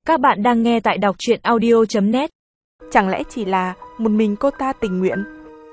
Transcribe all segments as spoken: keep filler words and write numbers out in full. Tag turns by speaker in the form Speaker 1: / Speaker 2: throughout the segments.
Speaker 1: Các bạn đang nghe tại đọc truyện audio chấm net.
Speaker 2: Chẳng lẽ chỉ là một mình cô ta tình nguyện?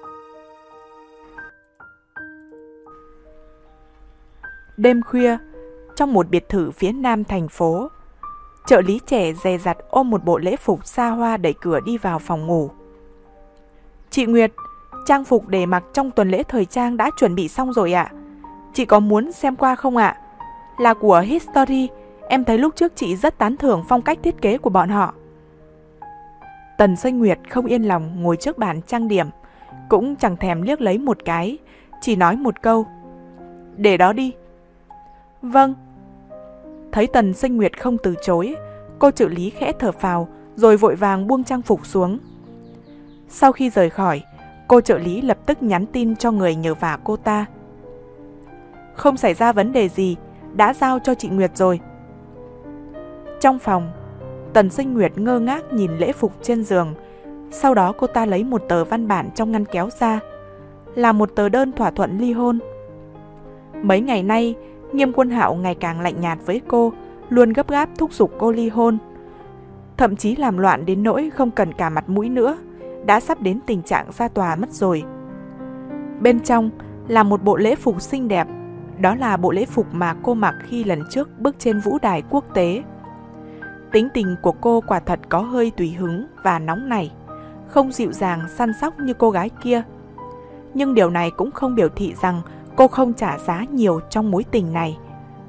Speaker 2: Đêm khuya, trong một biệt thự phía nam thành phố, trợ lý trẻ dè dặt ôm một bộ lễ phục xa hoa đẩy cửa đi vào phòng ngủ. Chị Nguyệt, trang phục để mặc trong tuần lễ thời trang đã chuẩn bị xong rồi ạ. Chị có muốn xem qua không ạ? Là của History, em thấy lúc trước chị rất tán thưởng phong cách thiết kế của bọn họ. Tần Xanh Nguyệt không yên lòng ngồi trước bàn trang điểm, cũng chẳng thèm liếc lấy một cái, chỉ nói một câu: để đó đi. Vâng. Thấy Tần Xanh Nguyệt không từ chối, cô trợ lý khẽ thở phào rồi vội vàng buông trang phục xuống. Sau khi rời khỏi, cô trợ lý lập tức nhắn tin cho người nhờ vả cô ta: không xảy ra vấn đề gì, đã giao cho chị Nguyệt rồi. Trong phòng, Tần Xanh Nguyệt ngơ ngác nhìn lễ phục trên giường. Sau đó cô ta lấy một tờ văn bản trong ngăn kéo ra, là một tờ đơn thỏa thuận ly hôn. Mấy ngày nay, Nghiêm Quân Hạo ngày càng lạnh nhạt với cô, luôn gấp gáp thúc giục cô ly hôn. Thậm chí làm loạn đến nỗi không cần cả mặt mũi nữa, đã sắp đến tình trạng ra tòa mất rồi. Bên trong là một bộ lễ phục xinh đẹp, đó là bộ lễ phục mà cô mặc khi lần trước bước trên vũ đài quốc tế. Tính tình của cô quả thật có hơi tùy hứng và nóng nảy, không dịu dàng săn sóc như cô gái kia. Nhưng điều này cũng không biểu thị rằng cô không trả giá nhiều trong mối tình này.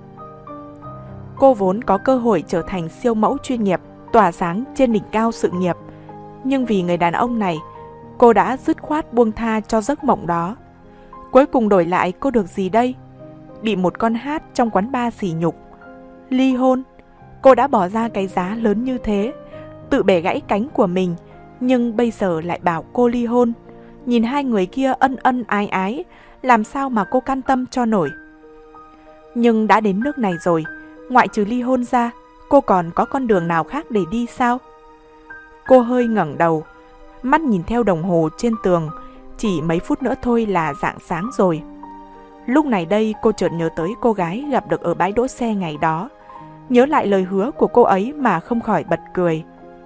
Speaker 2: Cô vốn có cơ hội trở thành siêu mẫu chuyên nghiệp, tỏa sáng trên đỉnh cao sự nghiệp. Nhưng vì người đàn ông này, cô đã dứt khoát buông tha cho giấc mộng đó. Cuối cùng đổi lại cô được gì đây? Bị một con hát trong quán bar sỉ nhục. Ly hôn. Cô đã bỏ ra cái giá lớn như thế, tự bẻ gãy cánh của mình, nhưng bây giờ lại bảo cô ly hôn. Nhìn hai người kia ân ân ái ái, làm sao mà cô can tâm cho nổi. Nhưng đã đến nước này rồi, ngoại trừ ly hôn ra, cô còn có con đường nào khác để đi sao? Cô hơi ngẩng đầu, mắt nhìn theo đồng hồ trên tường, chỉ mấy phút nữa thôi là rạng sáng rồi. Lúc này đây cô chợt nhớ tới cô gái gặp được ở bãi đỗ xe ngày đó, nhớ lại lời hứa của cô ấy mà không khỏi bật cười.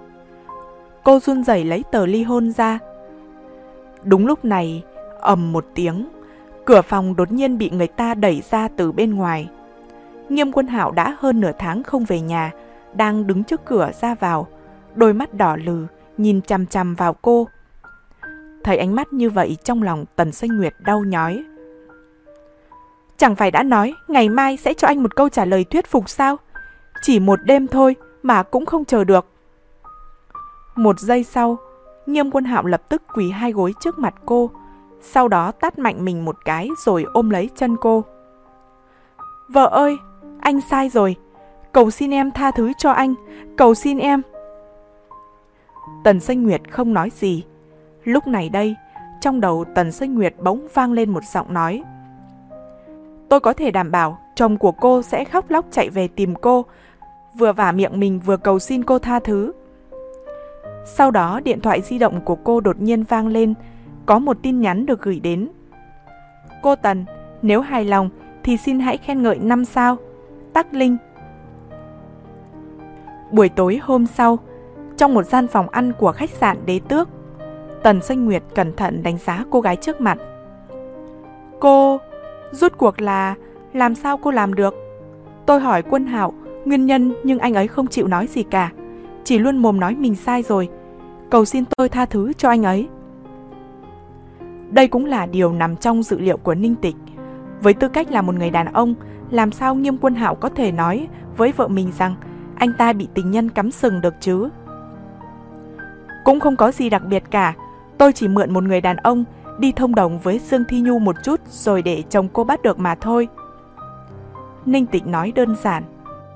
Speaker 2: Cô run rẩy lấy tờ ly hôn ra. Đúng lúc này, ầm một tiếng, cửa phòng đột nhiên bị người ta đẩy ra từ bên ngoài. Nghiêm Quân Hạo đã hơn nửa tháng không về nhà, đang đứng trước cửa ra vào, đôi mắt đỏ lừ, nhìn chằm chằm vào cô. Thấy ánh mắt như vậy trong lòng Tần Xanh Nguyệt đau nhói. Chẳng phải đã nói ngày mai sẽ cho anh một câu trả lời thuyết phục sao? Chỉ một đêm thôi mà cũng không chờ được. Một giây sau, Nghiêm Quân Hạo lập tức quỳ hai gối trước mặt cô, sau đó tát mạnh mình một cái rồi ôm lấy chân cô. Vợ ơi, anh sai rồi. Cầu xin em tha thứ cho anh, cầu xin em. Tần Xanh Nguyệt không nói gì. Lúc này đây, trong đầu Tần Xanh Nguyệt bỗng vang lên một giọng nói. Tôi có thể đảm bảo chồng của cô sẽ khóc lóc chạy về tìm cô, vừa vả miệng mình vừa cầu xin cô tha thứ. Sau đó điện thoại di động của cô đột nhiên vang lên, có một tin nhắn được gửi đến. Cô Tần, nếu hài lòng thì xin hãy khen ngợi năm sao. Tắc Linh. Buổi tối hôm sau, trong một gian phòng ăn của khách sạn Đế Tước, Tần Xanh Nguyệt cẩn thận đánh giá cô gái trước mặt. Cô, rốt cuộc là làm sao cô làm được? Tôi hỏi Quân Hạo nguyên nhân nhưng anh ấy không chịu nói gì cả, chỉ luôn mồm nói mình sai rồi, cầu xin tôi tha thứ cho anh ấy. Đây cũng là điều nằm trong dự liệu của Ninh Tịch. Với tư cách là một người đàn ông, làm sao Nghiêm Quân Hạo có thể nói với vợ mình rằng anh ta bị tình nhân cắm sừng được chứ? Cũng không có gì đặc biệt cả, tôi chỉ mượn một người đàn ông đi thông đồng với Dương Thi Nhu một chút rồi để chồng cô bắt được mà thôi. Ninh Tịch nói đơn giản.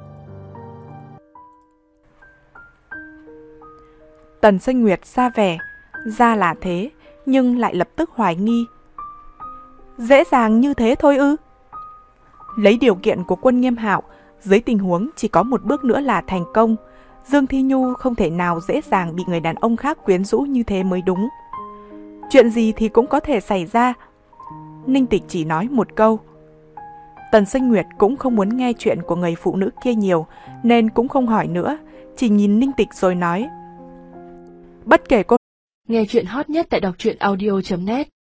Speaker 2: Tần Xanh Nguyệt ra vẻ, ra là thế, nhưng lại lập tức hoài nghi. Dễ dàng như thế thôi ư? Lấy điều kiện của Quân Nghiêm Hạo, dưới tình huống chỉ có một bước nữa là thành công, Dương Thi Nhu không thể nào dễ dàng bị người đàn ông khác quyến rũ như thế mới đúng. Chuyện gì thì cũng có thể xảy ra. Ninh Tịch chỉ nói một câu. Tần Xanh Nguyệt cũng không muốn nghe chuyện của người phụ nữ kia nhiều, nên cũng không hỏi nữa, chỉ nhìn Ninh Tịch rồi nói. Bất kể cô...
Speaker 3: Nghe chuyện hot nhất tại đọc truyện audio chấm net